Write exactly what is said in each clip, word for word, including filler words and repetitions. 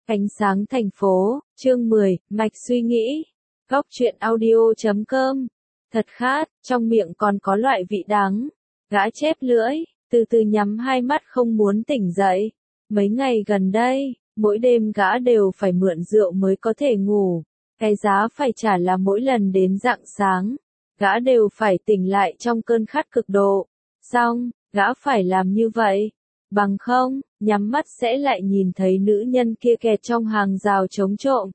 Ánh sáng thành phố, chương mười, mạch suy nghĩ. Góc truyện audio chấm com. Thật khát, trong miệng còn có loại vị đắng. Gã chép lưỡi, từ từ nhắm hai mắt không muốn tỉnh dậy. Mấy ngày gần đây, mỗi đêm gã đều phải mượn rượu mới có thể ngủ. Cái giá phải trả là mỗi lần đến rạng sáng, gã đều phải tỉnh lại trong cơn khát cực độ. Xong, gã phải làm như vậy. Bằng không, nhắm mắt sẽ lại nhìn thấy nữ nhân kia kẹt trong hàng rào chống trộm.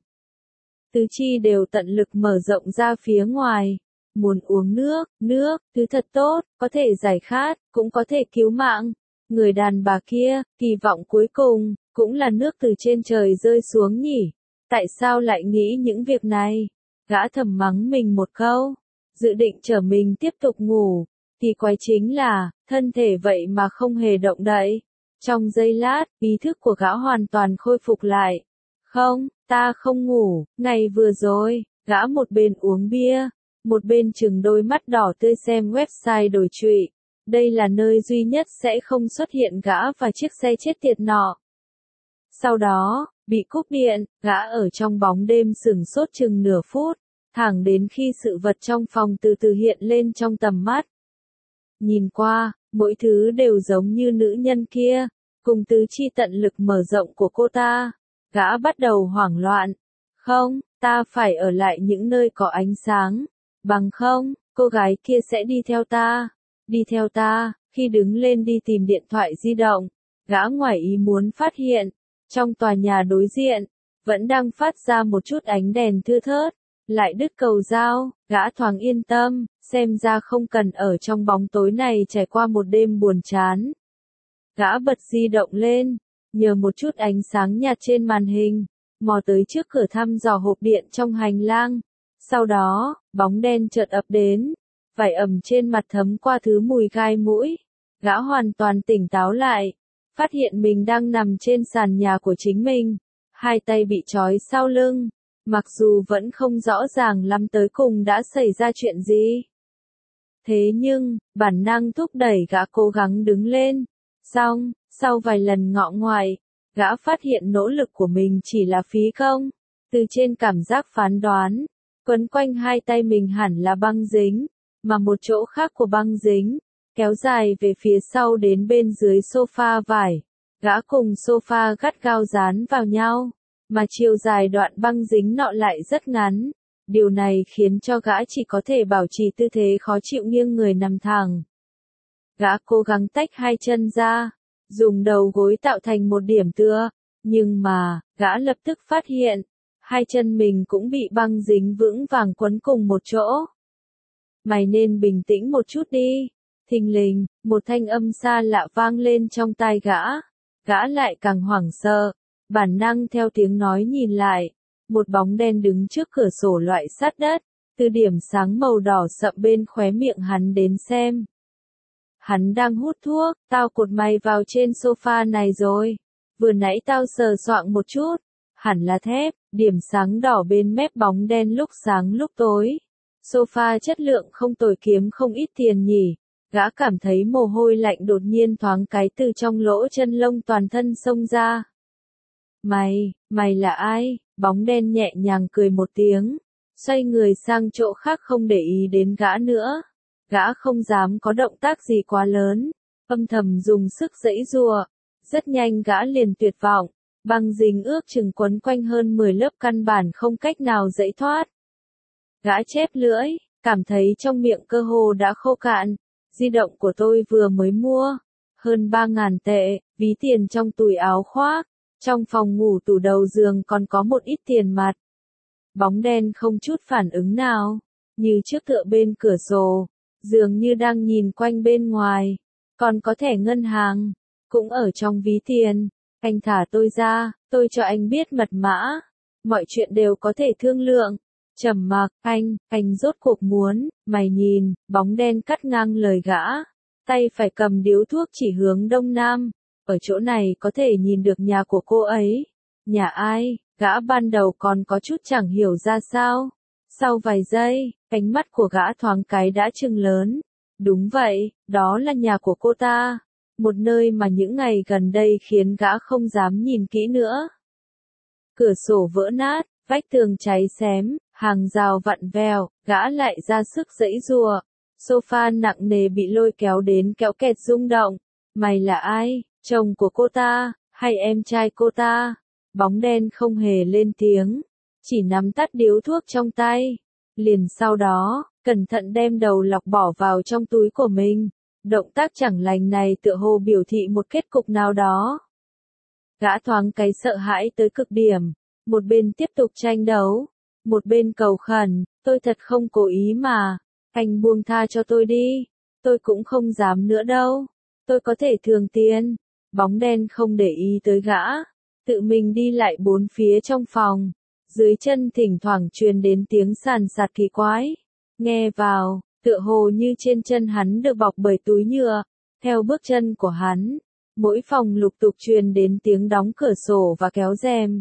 Tứ chi đều tận lực mở rộng ra phía ngoài. Muốn uống nước, nước, thứ thật tốt, có thể giải khát, cũng có thể cứu mạng. Người đàn bà kia, kỳ vọng cuối cùng, cũng là nước từ trên trời rơi xuống nhỉ. Tại sao lại nghĩ những việc này? Gã thầm mắng mình một câu, dự định chở mình tiếp tục ngủ. Thì quái chính là, thân thể vậy mà không hề động đậy. Trong giây lát, ý thức của gã hoàn toàn khôi phục lại. Không, ta không ngủ, ngày vừa rồi, gã một bên uống bia, một bên chừng đôi mắt đỏ tươi xem website đổi trụy. Đây là nơi duy nhất sẽ không xuất hiện gã và chiếc xe chết tiệt nọ. Sau đó, bị cúp điện, gã ở trong bóng đêm sửng sốt chừng nửa phút, thẳng đến khi sự vật trong phòng từ từ hiện lên trong tầm mắt. Nhìn qua, mỗi thứ đều giống như nữ nhân kia, cùng tứ chi tận lực mở rộng của cô ta. Gã bắt đầu hoảng loạn. Không, ta phải ở lại những nơi có ánh sáng. Bằng không, cô gái kia sẽ đi theo ta. Đi theo ta, khi đứng lên đi tìm điện thoại di động, gã ngoài ý muốn phát hiện, trong tòa nhà đối diện, vẫn đang phát ra một chút ánh đèn thưa thớt, lại đứt cầu dao, gã thoáng yên tâm, xem ra không cần ở trong bóng tối này trải qua một đêm buồn chán. Gã bật di động lên, nhờ một chút ánh sáng nhạt trên màn hình, mò tới trước cửa thăm dò hộp điện trong hành lang. Sau đó, bóng đen chợt ập đến, vải ẩm trên mặt thấm qua thứ mùi gai mũi. Gã hoàn toàn tỉnh táo lại, phát hiện mình đang nằm trên sàn nhà của chính mình, hai tay bị trói sau lưng, mặc dù vẫn không rõ ràng lắm tới cùng đã xảy ra chuyện gì. Thế nhưng, bản năng thúc đẩy gã cố gắng đứng lên. Xong, sau vài lần ngọ ngoại, gã phát hiện nỗ lực của mình chỉ là phí công. Từ trên cảm giác phán đoán, quấn quanh hai tay mình hẳn là băng dính, mà một chỗ khác của băng dính, kéo dài về phía sau đến bên dưới sofa vải. Gã cùng sofa gắt gao dán vào nhau, mà chiều dài đoạn băng dính nọ lại rất ngắn. Điều này khiến cho gã chỉ có thể bảo trì tư thế khó chịu nghiêng người nằm thẳng. Gã cố gắng tách hai chân ra, dùng đầu gối tạo thành một điểm tựa, nhưng mà, gã lập tức phát hiện, hai chân mình cũng bị băng dính vững vàng quấn cùng một chỗ. Mày nên bình tĩnh một chút đi. Thình lình, một thanh âm xa lạ vang lên trong tai gã. Gã lại càng hoảng sợ, bản năng theo tiếng nói nhìn lại, một bóng đen đứng trước cửa sổ loại sát đất, từ điểm sáng màu đỏ sậm bên khóe miệng hắn đến xem. Hắn đang hút thuốc, tao cột mày vào trên sofa này rồi. Vừa nãy tao sờ soạng một chút, hẳn là thép, điểm sáng đỏ bên mép bóng đen lúc sáng lúc tối. Sofa chất lượng không tồi kiếm không ít tiền nhỉ. Gã cảm thấy mồ hôi lạnh đột nhiên thoáng cái từ trong lỗ chân lông toàn thân xông ra. Mày, mày là ai? Bóng đen nhẹ nhàng cười một tiếng, xoay người sang chỗ khác không để ý đến gã nữa. Gã không dám có động tác gì quá lớn, âm thầm dùng sức giãy giụa. Rất nhanh gã liền tuyệt vọng, băng dính ước chừng quấn quanh hơn mười lớp căn bản không cách nào giãy thoát. Gã chép lưỡi, cảm thấy trong miệng cơ hồ đã khô cạn. Di động của tôi vừa mới mua, hơn ba ngàn tệ, ví tiền trong túi áo khoác, trong phòng ngủ tủ đầu giường còn có một ít tiền mặt. Bóng đen không chút phản ứng nào, như trước tựa bên cửa sổ, dường như đang nhìn quanh bên ngoài, còn có thẻ ngân hàng, cũng ở trong ví tiền. Anh thả tôi ra, tôi cho anh biết mật mã, mọi chuyện đều có thể thương lượng. Trầm mặc, anh, anh rốt cuộc muốn, mày nhìn, bóng đen cắt ngang lời gã, tay phải cầm điếu thuốc chỉ hướng đông nam, ở chỗ này có thể nhìn được nhà của cô ấy. Nhà ai? Gã ban đầu còn có chút chẳng hiểu ra sao. Sau vài giây, ánh mắt của gã thoáng cái đã trừng lớn. Đúng vậy, đó là nhà của cô ta. Một nơi mà những ngày gần đây khiến gã không dám nhìn kỹ nữa. cửa sổ vỡ nát, vách tường cháy xém, hàng rào vặn vẹo, gã lại ra sức giãy giụa. Sofa nặng nề bị lôi kéo đến kéo kẹt rung động. Mày là ai? Chồng của cô ta, hay em trai cô ta? Bóng đen không hề lên tiếng, chỉ nắm tắt điếu thuốc trong tay. Liền sau đó, cẩn thận đem đầu lọc bỏ vào trong túi của mình. Động tác chẳng lành này tựa hồ biểu thị một kết cục nào đó. Gã thoáng cái sợ hãi tới cực điểm, một bên tiếp tục tranh đấu, một bên cầu khẩn, tôi thật không cố ý mà, anh buông tha cho tôi đi, tôi cũng không dám nữa đâu, tôi có thể thường tiền. Bóng đen không để ý tới gã, tự mình đi lại bốn phía trong phòng, dưới chân thỉnh thoảng truyền đến tiếng sàn sạt kỳ quái, nghe vào, tựa hồ như trên chân hắn được bọc bởi túi nhựa. Theo bước chân của hắn, mỗi phòng lục tục truyền đến tiếng đóng cửa sổ và kéo rèm.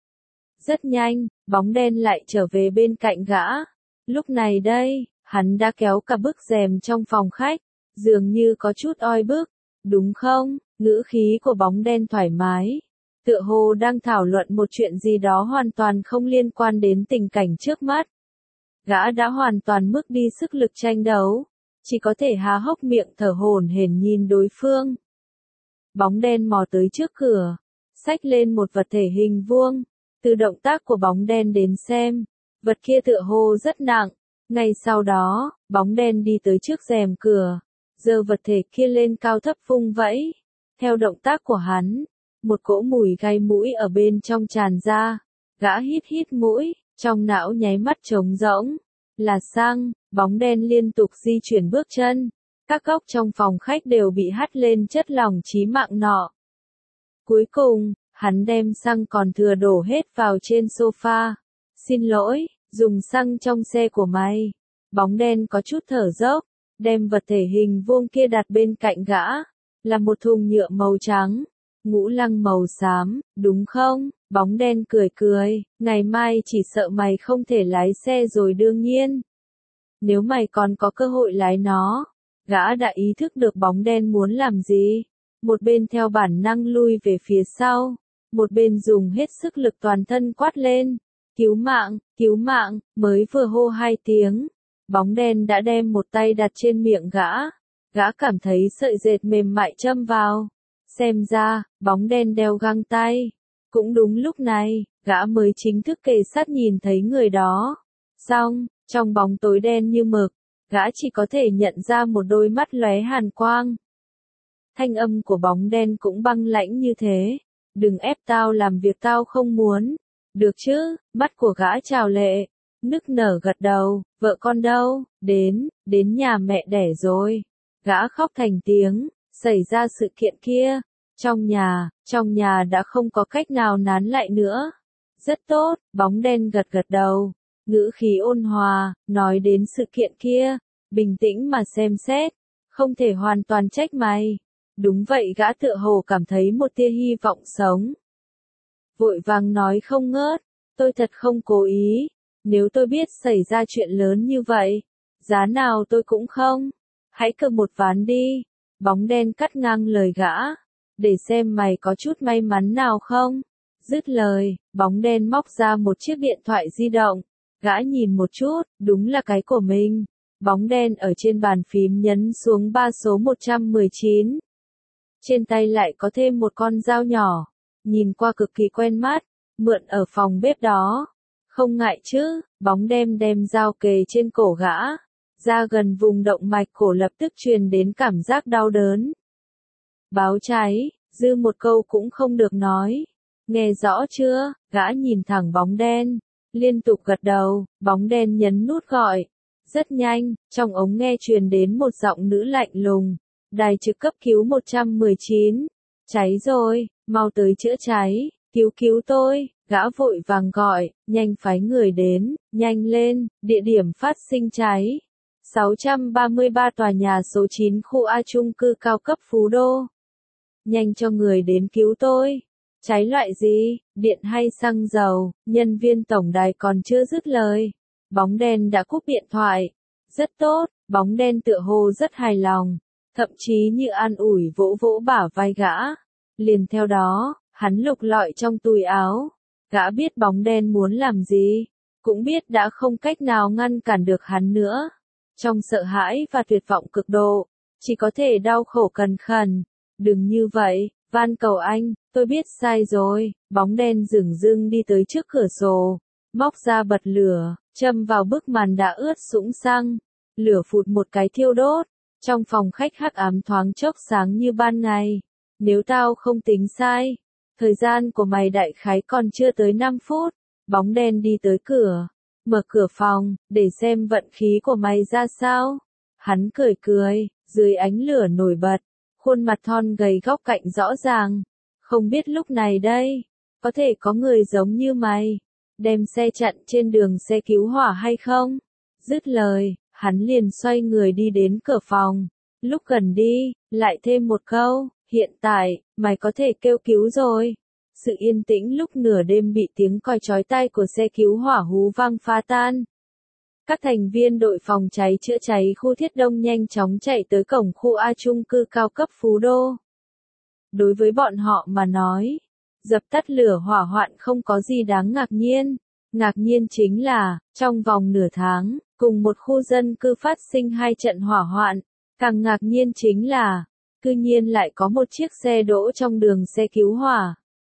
Rất nhanh, bóng đen lại trở về bên cạnh gã. Lúc này đây, hắn đã kéo cả bức rèm trong phòng khách, dường như có chút oi bức, đúng không? Ngữ khí của bóng đen thoải mái, tựa hồ đang thảo luận một chuyện gì đó hoàn toàn không liên quan đến tình cảnh trước mắt. Gã đã hoàn toàn mất đi sức lực tranh đấu, chỉ có thể há hốc miệng thở hổn hển nhìn đối phương. Bóng đen mò tới trước cửa, xách lên một vật thể hình vuông. Từ động tác của bóng đen đến xem, vật kia tựa hồ rất nặng. Ngay sau đó, bóng đen đi tới trước rèm cửa, giơ vật thể kia lên cao thấp vung vẫy. Theo động tác của hắn, một cỗ mùi gai mũi ở bên trong tràn ra. Gã hít hít mũi, trong não nháy mắt trống rỗng. Là xăng, bóng đen liên tục di chuyển bước chân. Các góc trong phòng khách đều bị hắt lên chất lỏng chí mạng nọ. Cuối cùng, hắn đem xăng còn thừa đổ hết vào trên sofa. Xin lỗi, dùng xăng trong xe của mày. Bóng đen có chút thở dốc, đem vật thể hình vuông kia đặt bên cạnh gã. Là một thùng nhựa màu trắng, ngũ lăng màu xám, đúng không? Bóng đen cười cười, ngày mai chỉ sợ mày không thể lái xe rồi đương nhiên. Nếu mày còn có cơ hội lái nó. Gã đã ý thức được bóng đen muốn làm gì. Một bên theo bản năng lui về phía sau, một bên dùng hết sức lực toàn thân quát lên. Cứu mạng, cứu mạng, mới vừa hô hai tiếng. Bóng đen đã đem một tay đặt trên miệng gã. Gã cảm thấy sợi dệt mềm mại châm vào. Xem ra, bóng đen đeo găng tay. Cũng đúng lúc này, gã mới chính thức kề sát nhìn thấy người đó. Xong, trong bóng tối đen như mực, gã chỉ có thể nhận ra một đôi mắt lóe hàn quang. Thanh âm của bóng đen cũng băng lãnh như thế. Đừng ép tao làm việc tao không muốn. Được chứ, mắt của gã trào lệ. Nức nở gật đầu, vợ con đâu, đến, đến nhà mẹ đẻ rồi. Gã khóc thành tiếng, xảy ra sự kiện kia. Trong nhà, trong nhà đã không có cách nào nán lại nữa. Rất tốt, bóng đen gật gật đầu. Ngữ khí ôn hòa, nói đến sự kiện kia. Bình tĩnh mà xem xét. Không thể hoàn toàn trách mày. Đúng vậy, gã tựa hồ cảm thấy một tia hy vọng sống. Vội vàng nói không ngớt. Tôi thật không cố ý. Nếu tôi biết xảy ra chuyện lớn như vậy, giá nào tôi cũng không. Hãy cược một ván đi. Bóng đen cắt ngang lời gã. Để xem mày có chút may mắn nào không. Dứt lời, bóng đen móc ra một chiếc điện thoại di động. Gã nhìn một chút, đúng là cái của mình. Bóng đen ở trên bàn phím nhấn xuống ba số một trăm mười chín. Trên tay lại có thêm một con dao nhỏ. Nhìn qua cực kỳ quen mắt. Mượn ở phòng bếp đó. Không ngại chứ, bóng đen đem dao kề trên cổ gã. Ra gần vùng động mạch cổ lập tức truyền đến cảm giác đau đớn. Báo cháy, dư một câu cũng không được nói. Nghe rõ chưa? Gã nhìn thẳng bóng đen. Liên tục gật đầu, bóng đen nhấn nút gọi. Rất nhanh, trong ống nghe truyền đến một giọng nữ lạnh lùng. Đài trực cấp cứu một trăm mười chín. Cháy rồi, mau tới chữa cháy, cứu cứu tôi. Gã vội vàng gọi, nhanh phái người đến, nhanh lên, địa điểm phát sinh cháy. sáu trăm ba mươi ba tòa nhà số chín khu A chung cư cao cấp Phú Đô. Nhanh cho người đến cứu tôi. Cháy loại gì, điện hay xăng dầu, nhân viên tổng đài còn chưa dứt lời. Bóng đen đã cúp điện thoại. Rất tốt, bóng đen tựa hồ rất hài lòng. Thậm chí như an ủi vỗ vỗ bả vai gã. Liền theo đó, hắn lục lọi trong túi áo. Gã biết bóng đen muốn làm gì, cũng biết đã không cách nào ngăn cản được hắn nữa. Trong sợ hãi và tuyệt vọng cực độ, chỉ có thể đau khổ cần khẩn. Đừng như vậy, van cầu anh, tôi biết sai rồi. Bóng đen dửng dưng đi tới trước cửa sổ, móc ra bật lửa, châm vào bức màn đã ướt sũng xăng. Lửa phụt một cái thiêu đốt, trong phòng khách hắc ám thoáng chốc sáng như ban ngày. Nếu tao không tính sai, thời gian của mày đại khái còn chưa tới năm phút. Bóng đen đi tới cửa, mở cửa phòng, để xem vận khí của mày ra sao. Hắn cười cười, dưới ánh lửa nổi bật, khuôn mặt thon gầy góc cạnh rõ ràng. Không biết lúc này đây, có thể có người giống như mày, đem xe chặn trên đường xe cứu hỏa hay không? Dứt lời, hắn liền xoay người đi đến cửa phòng. Lúc gần đi, lại thêm một câu, hiện tại, mày có thể kêu cứu rồi. Sự yên tĩnh lúc nửa đêm bị tiếng còi chói tai của xe cứu hỏa hú vang phá tan. Các thành viên đội phòng cháy chữa cháy khu Thiết Đông nhanh chóng chạy tới cổng khu A chung cư cao cấp Phú Đô. Đối với bọn họ mà nói, dập tắt lửa hỏa hoạn không có gì đáng ngạc nhiên. Ngạc nhiên chính là, trong vòng nửa tháng, cùng một khu dân cư phát sinh hai trận hỏa hoạn. Càng ngạc nhiên chính là, cư nhiên lại có một chiếc xe đỗ trong đường xe cứu hỏa.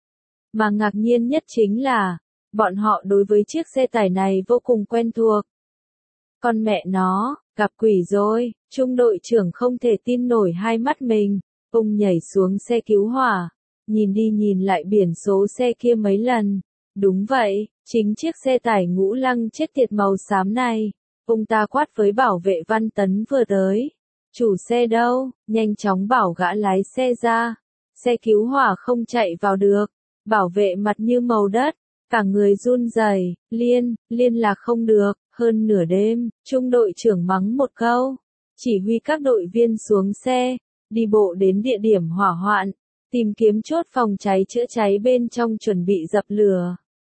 Mà ngạc nhiên nhất chính là, bọn họ đối với chiếc xe tải này vô cùng quen thuộc. Con mẹ nó, gặp quỷ rồi, trung đội trưởng không thể tin nổi hai mắt mình. Ông nhảy xuống xe cứu hỏa, nhìn đi nhìn lại biển số xe kia mấy lần. Đúng vậy, chính chiếc xe tải ngũ lăng chết tiệt màu xám này. Ông ta quát với bảo vệ Văn Tấn vừa tới. Chủ xe đâu, nhanh chóng bảo gã lái xe ra. Xe cứu hỏa không chạy vào được. Bảo vệ mặt như màu đất, cả người run rẩy, liên, liên lạc không được. Hơn nửa đêm, trung đội trưởng mắng một câu, chỉ huy các đội viên xuống xe, đi bộ đến địa điểm hỏa hoạn, tìm kiếm chốt phòng cháy chữa cháy bên trong chuẩn bị dập lửa.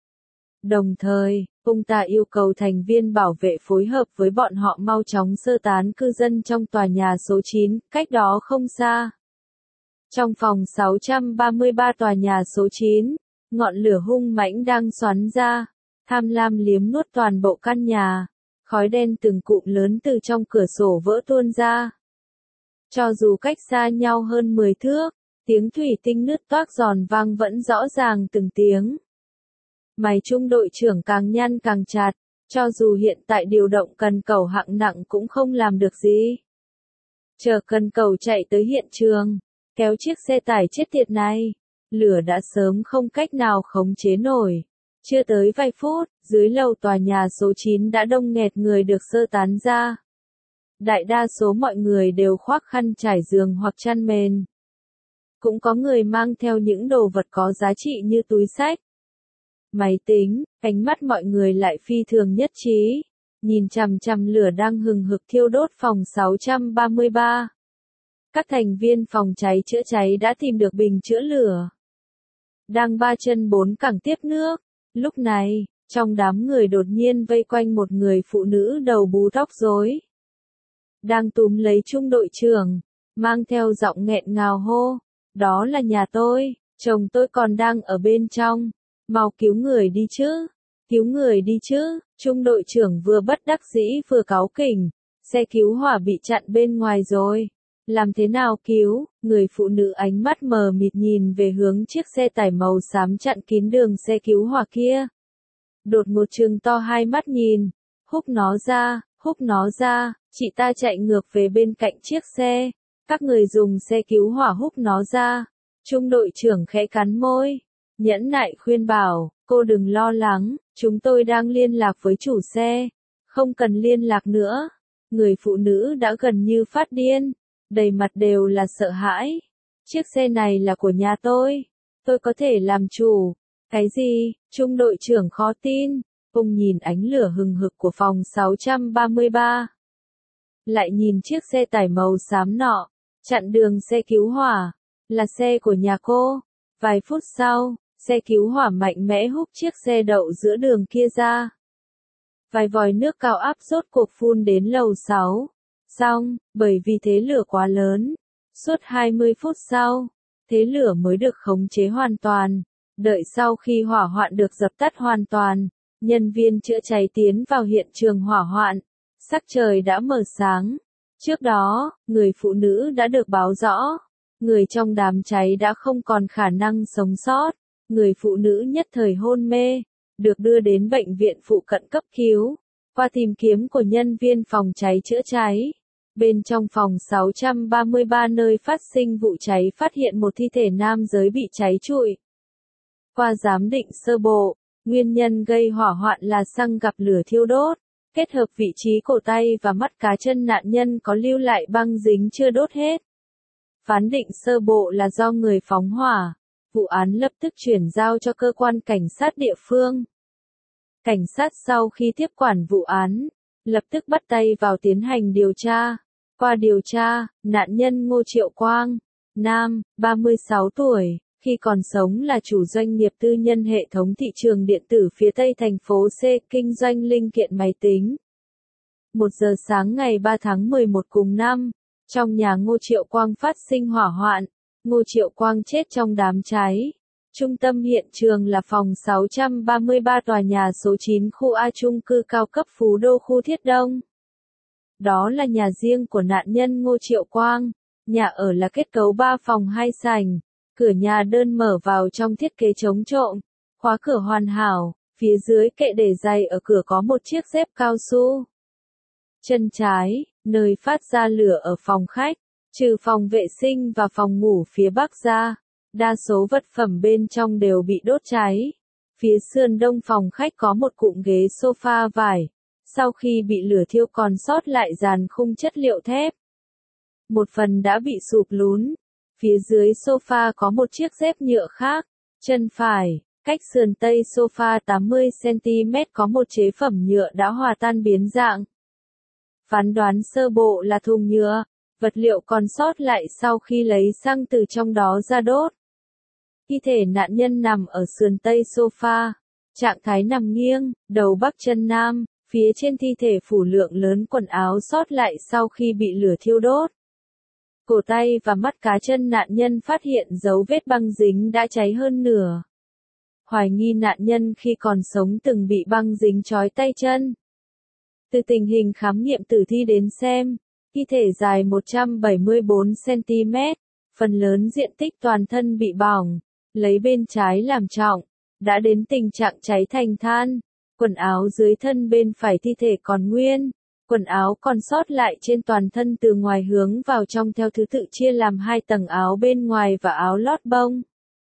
Đồng thời, ông ta yêu cầu thành viên bảo vệ phối hợp với bọn họ mau chóng sơ tán cư dân trong tòa nhà số chín, cách đó không xa. Trong phòng sáu trăm ba mươi ba tòa nhà số chín, ngọn lửa hung mãnh đang xoắn ra, tham lam liếm nuốt toàn bộ căn nhà, khói đen từng cụm lớn từ trong cửa sổ vỡ tuôn ra. Cho dù cách xa nhau hơn mười thước, tiếng thủy tinh nứt toác giòn vang vẫn rõ ràng từng tiếng. Mày trung đội trưởng càng nhăn càng chặt, cho dù hiện tại điều động cần cầu hạng nặng cũng không làm được gì. Chờ cần cầu chạy tới hiện trường, kéo chiếc xe tải chết tiệt này, lửa đã sớm không cách nào khống chế nổi. Chưa tới vài phút, dưới lầu tòa nhà số chín đã đông nghẹt người được sơ tán ra. Đại đa số mọi người đều khoác khăn trải giường hoặc chăn mền. Cũng có người mang theo những đồ vật có giá trị như túi xách, máy tính. Ánh mắt mọi người lại phi thường nhất trí, nhìn chằm chằm lửa đang hừng hực thiêu đốt phòng sáu trăm ba mươi ba. Các thành viên phòng cháy chữa cháy đã tìm được bình chữa lửa, đang ba chân bốn cẳng tiếp nước. Lúc này, trong đám người đột nhiên vây quanh một người phụ nữ đầu bù tóc rối, đang túm lấy trung đội trưởng, mang theo giọng nghẹn ngào hô, đó là nhà tôi, chồng tôi còn đang ở bên trong, mau cứu người đi chứ, cứu người đi chứ. Trung đội trưởng vừa bất đắc dĩ vừa cáu kỉnh, xe cứu hỏa bị chặn bên ngoài rồi, làm thế nào cứu? Người phụ nữ ánh mắt mờ mịt nhìn về hướng chiếc xe tải màu xám chặn kín đường xe cứu hỏa kia. Đột ngột trừng to hai mắt nhìn, húc nó ra, húc nó ra, chị ta chạy ngược về bên cạnh chiếc xe, các người dùng xe cứu hỏa húc nó ra. Trung đội trưởng khẽ cắn môi, nhẫn nại khuyên bảo, cô đừng lo lắng, chúng tôi đang liên lạc với chủ xe, không cần liên lạc nữa. Người phụ nữ đã gần như phát điên, đầy mặt đều là sợ hãi. Chiếc xe này là của nhà tôi, tôi có thể làm chủ. Cái gì? Trung đội trưởng khó tin, ông nhìn ánh lửa hừng hực của phòng sáu trăm ba mươi ba. Lại nhìn chiếc xe tải màu xám nọ, chặn đường xe cứu hỏa, là xe của nhà cô. Vài phút sau, xe cứu hỏa mạnh mẽ húc chiếc xe đậu giữa đường kia ra. Vài vòi nước cao áp rốt cuộc phun đến lầu sáu. Xong, bởi vì thế lửa quá lớn, suốt hai mươi phút sau, thế lửa mới được khống chế hoàn toàn. Đợi sau khi hỏa hoạn được dập tắt hoàn toàn, nhân viên chữa cháy tiến vào hiện trường hỏa hoạn. Sắc trời đã mở sáng. Trước đó, người phụ nữ đã được báo rõ. Người trong đám cháy đã không còn khả năng sống sót. Người phụ nữ nhất thời hôn mê, được đưa đến bệnh viện phụ cận cấp cứu. Qua tìm kiếm của nhân viên phòng cháy chữa cháy, bên trong phòng sáu trăm ba mươi ba nơi phát sinh vụ cháy phát hiện một thi thể nam giới bị cháy trụi. Qua giám định sơ bộ, nguyên nhân gây hỏa hoạn là xăng gặp lửa thiêu đốt, kết hợp vị trí cổ tay và mắt cá chân nạn nhân có lưu lại băng dính chưa đốt hết. Phán định sơ bộ là do người phóng hỏa. Vụ án lập tức chuyển giao cho cơ quan cảnh sát địa phương. Cảnh sát sau khi tiếp quản vụ án, lập tức bắt tay vào tiến hành điều tra. Qua điều tra, nạn nhân Ngô Triệu Quang, nam, ba mươi sáu tuổi, khi còn sống là chủ doanh nghiệp tư nhân hệ thống thị trường điện tử phía Tây thành phố C, kinh doanh linh kiện máy tính. Một giờ sáng ngày ba tháng mười một cùng năm, trong nhà Ngô Triệu Quang phát sinh hỏa hoạn. Ngô Triệu Quang chết trong đám cháy. Trung tâm hiện trường là phòng sáu trăm ba mươi ba tòa nhà số chín khu A chung cư cao cấp Phú Đô khu Thiết Đông. Đó là nhà riêng của nạn nhân Ngô Triệu Quang. Nhà ở là kết cấu ba phòng hai sảnh. Cửa nhà đơn mở vào trong thiết kế chống trộm. Khóa cửa hoàn hảo. Phía dưới kệ để giày ở cửa có một chiếc dép cao su. Chân trái, nơi phát ra lửa ở phòng khách. Trừ phòng vệ sinh và phòng ngủ phía bắc ra, đa số vật phẩm bên trong đều bị đốt cháy. Phía sườn đông phòng khách có một cụm ghế sofa vải, sau khi bị lửa thiêu còn sót lại dàn khung chất liệu thép. Một phần đã bị sụp lún. Phía dưới sofa có một chiếc dép nhựa khác. Chân phải, cách sườn tây sofa tám mươi xăng ti mét có một chế phẩm nhựa đã hòa tan biến dạng. Phán đoán sơ bộ là thùng nhựa. Vật liệu còn sót lại sau khi lấy xăng từ trong đó ra đốt. Thi thể nạn nhân nằm ở sườn tây sofa, trạng thái nằm nghiêng, đầu bắc chân nam, phía trên thi thể phủ lượng lớn quần áo sót lại sau khi bị lửa thiêu đốt. Cổ tay và mắt cá chân nạn nhân phát hiện dấu vết băng dính đã cháy hơn nửa. Hoài nghi nạn nhân khi còn sống từng bị băng dính trói tay chân. Từ tình hình khám nghiệm tử thi đến xem, thi thể dài một trăm bảy mươi bốn xăng ti mét, phần lớn diện tích toàn thân bị bỏng, lấy bên trái làm trọng, đã đến tình trạng cháy thành than. Quần áo dưới thân bên phải thi thể còn nguyên, quần áo còn sót lại trên toàn thân từ ngoài hướng vào trong theo thứ tự chia làm hai tầng áo bên ngoài và áo lót bông.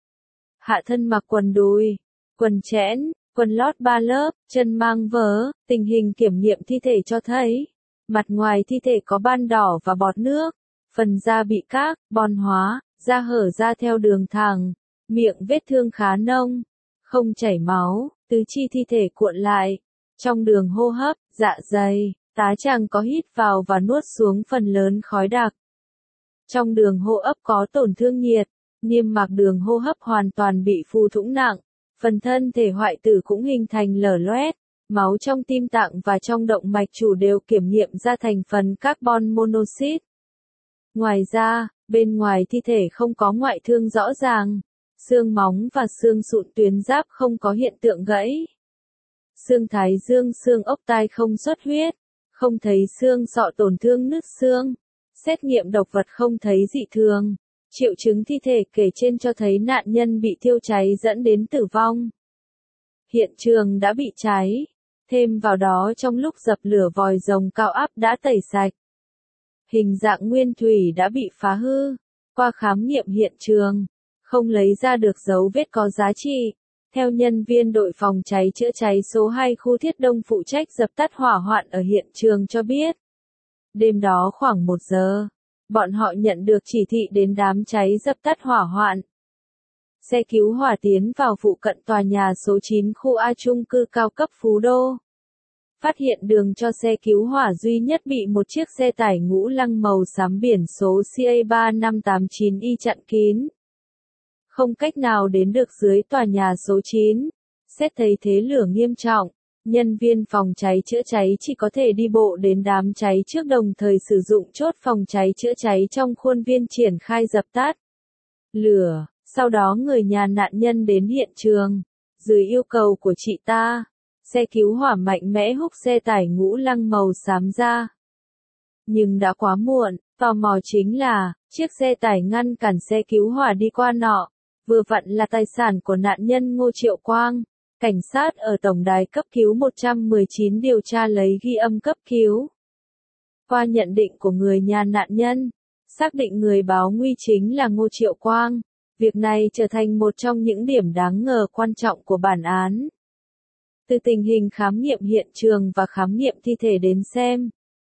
Hạ thân mặc quần đùi, quần chẽn, quần lót ba lớp, chân mang vớ. Tình hình kiểm nghiệm thi thể cho thấy, mặt ngoài thi thể có ban đỏ và bọt nước, phần da bị các, bon hóa, da hở ra theo đường thẳng, miệng vết thương khá nông, không chảy máu, tứ chi thi thể cuộn lại. Trong đường hô hấp, dạ dày, tá tràng có hít vào và nuốt xuống phần lớn khói đặc. Trong đường hô hấp có tổn thương nhiệt, niêm mạc đường hô hấp hoàn toàn bị phù thủng nặng, phần thân thể hoại tử cũng hình thành lở loét. Máu trong tim tạng và trong động mạch chủ đều kiểm nghiệm ra thành phần carbon monoxide. Ngoài ra, bên ngoài thi thể không có ngoại thương rõ ràng. Xương móng và xương sụn tuyến giáp không có hiện tượng gãy. Xương thái dương, xương ốc tai không xuất huyết. Không thấy xương sọ tổn thương nứt xương. Xét nghiệm độc vật không thấy dị thường. Triệu chứng thi thể kể trên cho thấy nạn nhân bị thiêu cháy dẫn đến tử vong. Hiện trường đã bị cháy. Thêm vào đó trong lúc dập lửa vòi rồng cao áp đã tẩy sạch. Hình dạng nguyên thủy đã bị phá hư. Qua khám nghiệm hiện trường, không lấy ra được dấu vết có giá trị. Theo nhân viên đội phòng cháy chữa cháy số hai khu Thiết Đông phụ trách dập tắt hỏa hoạn ở hiện trường cho biết. Đêm đó khoảng một giờ, bọn họ nhận được chỉ thị đến đám cháy dập tắt hỏa hoạn. Xe cứu hỏa tiến vào phụ cận tòa nhà số chín khu A chung cư cao cấp Phú Đô. Phát hiện đường cho xe cứu hỏa duy nhất bị một chiếc xe tải ngũ lăng màu xám biển số C A ba năm tám chín Y chặn kín. Không cách nào đến được dưới tòa nhà số chín. Xét thấy thế lửa nghiêm trọng, nhân viên phòng cháy chữa cháy chỉ có thể đi bộ đến đám cháy trước đồng thời sử dụng chốt phòng cháy chữa cháy trong khuôn viên triển khai dập tắt lửa. Sau đó người nhà nạn nhân đến hiện trường. Dưới yêu cầu của chị ta, xe cứu hỏa mạnh mẽ húc xe tải ngũ lăng màu xám ra. Nhưng đã quá muộn, tò mò chính là, chiếc xe tải ngăn cản xe cứu hỏa đi qua nọ, vừa vặn là tài sản của nạn nhân Ngô Triệu Quang. Cảnh sát ở tổng đài cấp cứu một một chín điều tra lấy ghi âm cấp cứu. Qua nhận định của người nhà nạn nhân, xác định người báo nguy chính là Ngô Triệu Quang. Việc này trở thành một trong những điểm đáng ngờ quan trọng của bản án. Từ tình hình khám nghiệm hiện trường và khám nghiệm thi thể đến xem,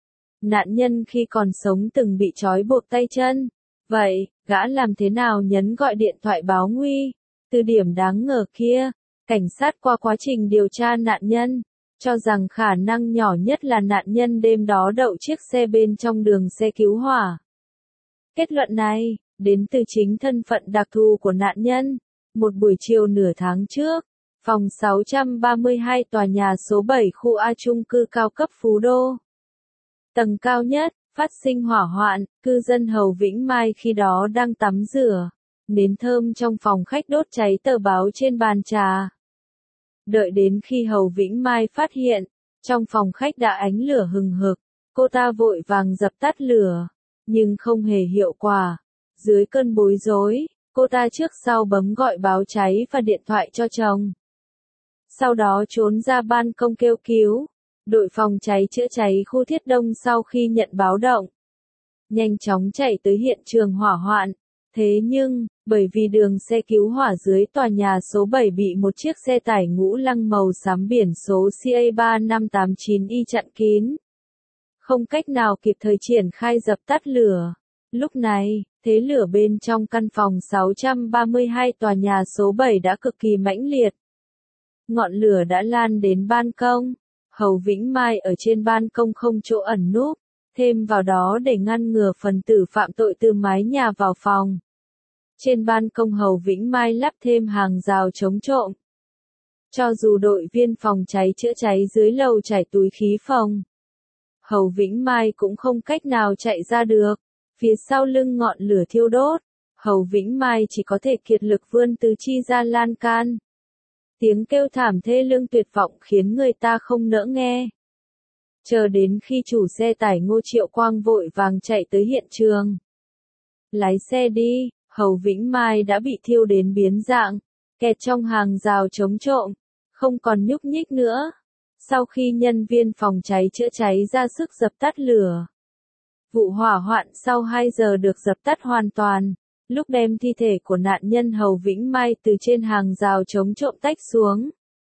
nạn nhân khi còn sống từng bị trói buộc tay chân. Vậy, gã làm thế nào nhấn gọi điện thoại báo nguy? Từ điểm đáng ngờ kia, cảnh sát qua quá trình điều tra nạn nhân, cho rằng khả năng nhỏ nhất là nạn nhân đêm đó đậu chiếc xe bên trong đường xe cứu hỏa. Kết luận này, đến từ chính thân phận đặc thù của nạn nhân. Một buổi chiều nửa tháng trước, phòng sáu trăm ba mươi hai tòa nhà số bảy khu A chung cư cao cấp Phú Đô. Tầng cao nhất, phát sinh hỏa hoạn, cư dân Hầu Vĩnh Mai khi đó đang tắm rửa. Nến thơm trong phòng khách đốt cháy tờ báo trên bàn trà. Đợi đến khi Hầu Vĩnh Mai phát hiện, trong phòng khách đã ánh lửa hừng hực, cô ta vội vàng dập tắt lửa, nhưng không hề hiệu quả. Dưới cơn bối rối, cô ta trước sau bấm gọi báo cháy và điện thoại cho chồng. Sau đó trốn ra ban công kêu cứu. Đội phòng cháy chữa cháy khu Thiết Đông sau khi nhận báo động, nhanh chóng chạy tới hiện trường hỏa hoạn. Thế nhưng, bởi vì đường xe cứu hỏa dưới tòa nhà số bảy bị một chiếc xe tải ngũ lăng màu xám biển số C A ba năm tám chín Y chặn kín, không cách nào kịp thời triển khai dập tắt lửa. Lúc này, thế lửa bên trong căn phòng sáu trăm ba mươi hai tòa nhà số bảy đã cực kỳ mãnh liệt. Ngọn lửa đã lan đến ban công. Hầu Vĩnh Mai ở trên ban công không chỗ ẩn núp, thêm vào đó để ngăn ngừa phần tử phạm tội từ mái nhà vào phòng. Trên ban công Hầu Vĩnh Mai lắp thêm hàng rào chống trộm. Cho dù đội viên phòng cháy chữa cháy dưới lầu trải túi khí phòng, Hầu Vĩnh Mai cũng không cách nào chạy ra được. Phía sau lưng ngọn lửa thiêu đốt, Hầu Vĩnh Mai chỉ có thể kiệt lực vươn tứ chi ra lan can. Tiếng kêu thảm thê lương tuyệt vọng khiến người ta không nỡ nghe. Chờ đến khi chủ xe tải Ngô Triệu Quang vội vàng chạy tới hiện trường. Lái xe đi, Hầu Vĩnh Mai đã bị thiêu đến biến dạng, kẹt trong hàng rào chống trộm, không còn nhúc nhích nữa. Sau khi nhân viên phòng cháy chữa cháy ra sức dập tắt lửa, vụ hỏa hoạn sau hai giờ được dập tắt hoàn toàn. Lúc đem thi thể của nạn nhân Hầu Vĩnh Mai từ trên hàng rào chống trộm tách xuống,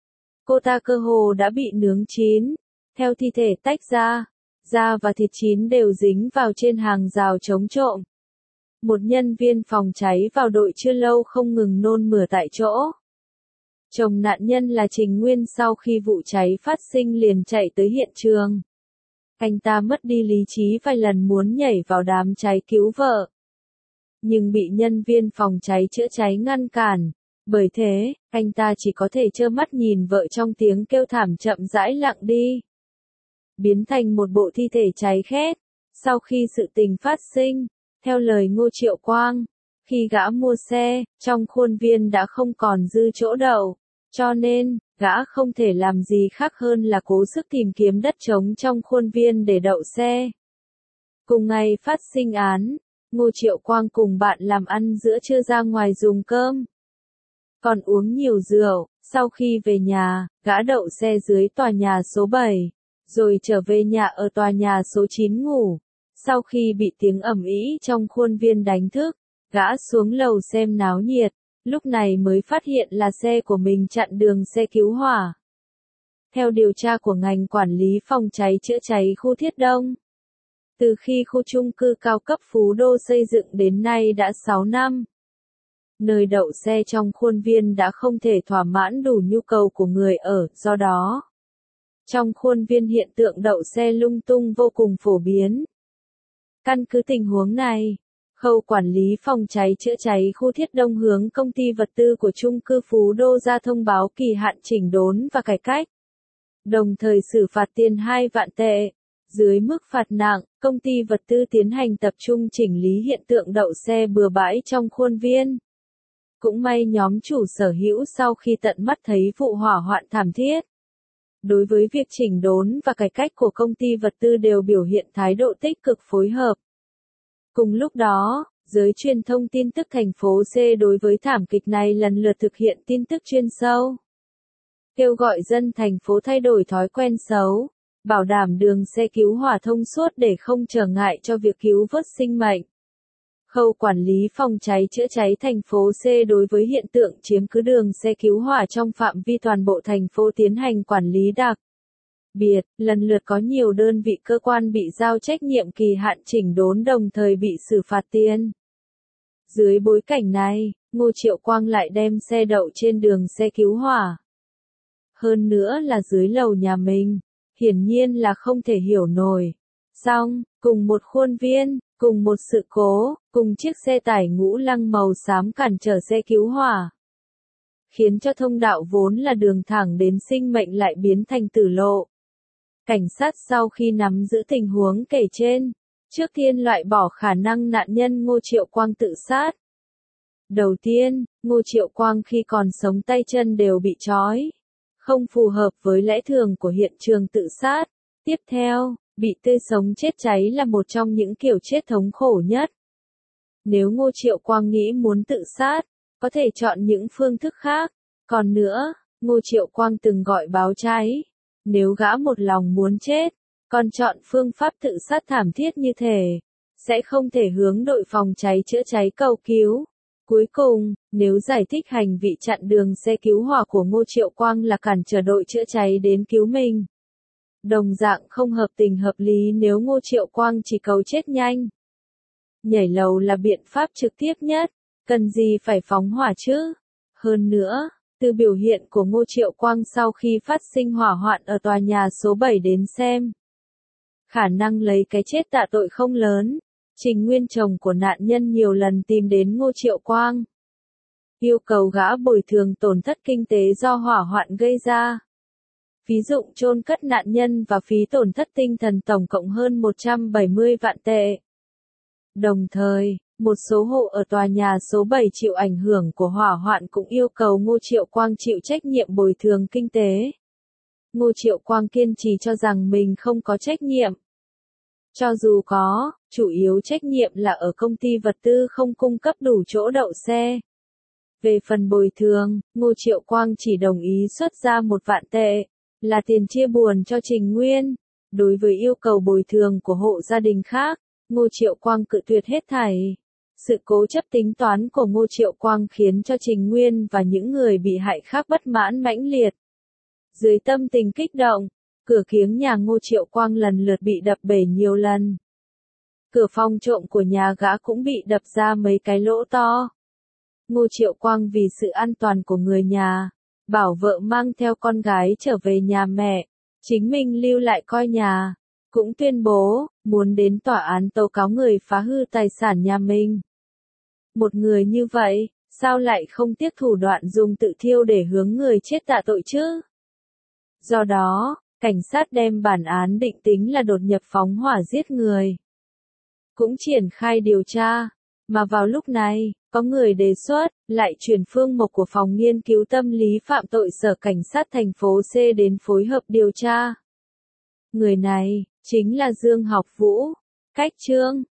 cô ta cơ hồ đã bị nướng chín. Theo thi thể tách ra, da và thịt chín đều dính vào trên hàng rào chống trộm. Một nhân viên phòng cháy vào đội chưa lâu không ngừng nôn mửa tại chỗ. Chồng nạn nhân là Trình Nguyên sau khi vụ cháy phát sinh liền chạy tới hiện trường. Anh ta mất đi lý trí vài lần muốn nhảy vào đám cháy cứu vợ, nhưng bị nhân viên phòng cháy chữa cháy ngăn cản. Bởi thế, anh ta chỉ có thể trơ mắt nhìn vợ trong tiếng kêu thảm chậm rãi lặng đi, biến thành một bộ thi thể cháy khét. Sau khi sự tình phát sinh, theo lời Ngô Triệu Quang, khi gã mua xe, trong khuôn viên đã không còn dư chỗ đậu, cho nên, gã không thể làm gì khác hơn là cố sức tìm kiếm đất trống trong khuôn viên để đậu xe. Cùng ngày phát sinh án, Ngô Triệu Quang cùng bạn làm ăn giữa trưa ra ngoài dùng cơm, còn uống nhiều rượu. Sau khi về nhà, gã đậu xe dưới tòa nhà số bảy, rồi trở về nhà ở tòa nhà số chín ngủ. Sau khi bị tiếng ầm ĩ trong khuôn viên đánh thức, gã xuống lầu xem náo nhiệt, lúc này mới phát hiện là xe của mình chặn đường xe cứu hỏa. Theo điều tra của ngành quản lý phòng cháy chữa cháy khu Thiết Đông, từ khi khu chung cư cao cấp Phú Đô xây dựng đến nay đã sáu năm. Nơi đậu xe trong khuôn viên đã không thể thỏa mãn đủ nhu cầu của người ở, do đó, trong khuôn viên hiện tượng đậu xe lung tung vô cùng phổ biến. Căn cứ tình huống này, khâu quản lý phòng cháy chữa cháy khu Thiết Đông hướng công ty vật tư của chung cư Phú Đô ra thông báo kỳ hạn chỉnh đốn và cải cách, đồng thời xử phạt tiền hai vạn tệ. Dưới mức phạt nặng, công ty vật tư tiến hành tập trung chỉnh lý hiện tượng đậu xe bừa bãi trong khuôn viên. Cũng may nhóm chủ sở hữu sau khi tận mắt thấy vụ hỏa hoạn thảm thiết, đối với việc chỉnh đốn và cải cách của công ty vật tư đều biểu hiện thái độ tích cực phối hợp. Cùng lúc đó, giới truyền thông tin tức thành phố C đối với thảm kịch này lần lượt thực hiện tin tức chuyên sâu, kêu gọi dân thành phố thay đổi thói quen xấu, bảo đảm đường xe cứu hỏa thông suốt để không trở ngại cho việc cứu vớt sinh mệnh. Khâu quản lý phòng cháy chữa cháy thành phố C đối với hiện tượng chiếm cứ đường xe cứu hỏa trong phạm vi toàn bộ thành phố tiến hành quản lý đặc biệt, lần lượt có nhiều đơn vị cơ quan bị giao trách nhiệm kỳ hạn chỉnh đốn đồng thời bị xử phạt tiền. Dưới bối cảnh này, Ngô Triệu Quang lại đem xe đậu trên đường xe cứu hỏa. Hơn nữa là dưới lầu nhà mình, hiển nhiên là không thể hiểu nổi. Xong, cùng một khuôn viên, cùng một sự cố, cùng chiếc xe tải ngũ lăng màu xám cản trở xe cứu hỏa, khiến cho thông đạo vốn là đường thẳng đến sinh mệnh lại biến thành tử lộ. Cảnh sát sau khi nắm giữ tình huống kể trên, trước tiên loại bỏ khả năng nạn nhân Ngô Triệu Quang tự sát. Đầu tiên, Ngô Triệu Quang khi còn sống tay chân đều bị trói, không phù hợp với lẽ thường của hiện trường tự sát. Tiếp theo, bị tươi sống chết cháy là một trong những kiểu chết thống khổ nhất. Nếu Ngô Triệu Quang nghĩ muốn tự sát, có thể chọn những phương thức khác. Còn nữa, Ngô Triệu Quang từng gọi báo cháy. Nếu gã một lòng muốn chết, còn chọn phương pháp tự sát thảm thiết như thế, sẽ không thể hướng đội phòng cháy chữa cháy cầu cứu. Cuối cùng, nếu giải thích hành vi chặn đường xe cứu hỏa của Ngô Triệu Quang là cản trở đội chữa cháy đến cứu mình, đồng dạng không hợp tình hợp lý nếu Ngô Triệu Quang chỉ cầu chết nhanh. Nhảy lầu là biện pháp trực tiếp nhất, cần gì phải phóng hỏa chứ? Hơn nữa, từ biểu hiện của Ngô Triệu Quang sau khi phát sinh hỏa hoạn ở tòa nhà số bảy đến xem, khả năng lấy cái chết tạ tội không lớn. Trình Nguyên chồng của nạn nhân nhiều lần tìm đến Ngô Triệu Quang, yêu cầu gã bồi thường tổn thất kinh tế do hỏa hoạn gây ra. Phí dụng chôn cất nạn nhân và phí tổn thất tinh thần tổng cộng hơn một trăm bảy mươi vạn tệ. Đồng thời, một số hộ ở tòa nhà số bảy chịu ảnh hưởng của hỏa hoạn cũng yêu cầu Ngô Triệu Quang chịu trách nhiệm bồi thường kinh tế. Ngô Triệu Quang kiên trì cho rằng mình không có trách nhiệm. Cho dù có, chủ yếu trách nhiệm là ở công ty vật tư không cung cấp đủ chỗ đậu xe. Về phần bồi thường, Ngô Triệu Quang chỉ đồng ý xuất ra một vạn tệ, là tiền chia buồn cho Trình Nguyên. Đối với yêu cầu bồi thường của hộ gia đình khác, Ngô Triệu Quang cự tuyệt hết thảy. Sự cố chấp tính toán của Ngô Triệu Quang khiến cho Trình Nguyên và những người bị hại khác bất mãn mãnh liệt. Dưới tâm tình kích động, cửa kiếng nhà Ngô Triệu Quang lần lượt bị đập bể nhiều lần. Cửa phòng trộm của nhà gã cũng bị đập ra mấy cái lỗ to. Ngô Triệu Quang vì sự an toàn của người nhà, bảo vợ mang theo con gái trở về nhà mẹ, chính mình lưu lại coi nhà, cũng tuyên bố, muốn đến tòa án tố cáo người phá hư tài sản nhà mình. Một người như vậy, sao lại không tiếc thủ đoạn dùng tự thiêu để hướng người chết tạ tội chứ? Do đó, cảnh sát đem bản án định tính là đột nhập phóng hỏa giết người. Cũng triển khai điều tra, mà vào lúc này, có người đề xuất, lại chuyển Phương Mộc của phòng nghiên cứu tâm lý phạm tội sở cảnh sát thành phố C đến phối hợp điều tra. Người này, chính là Dương Học Vũ. Cách chương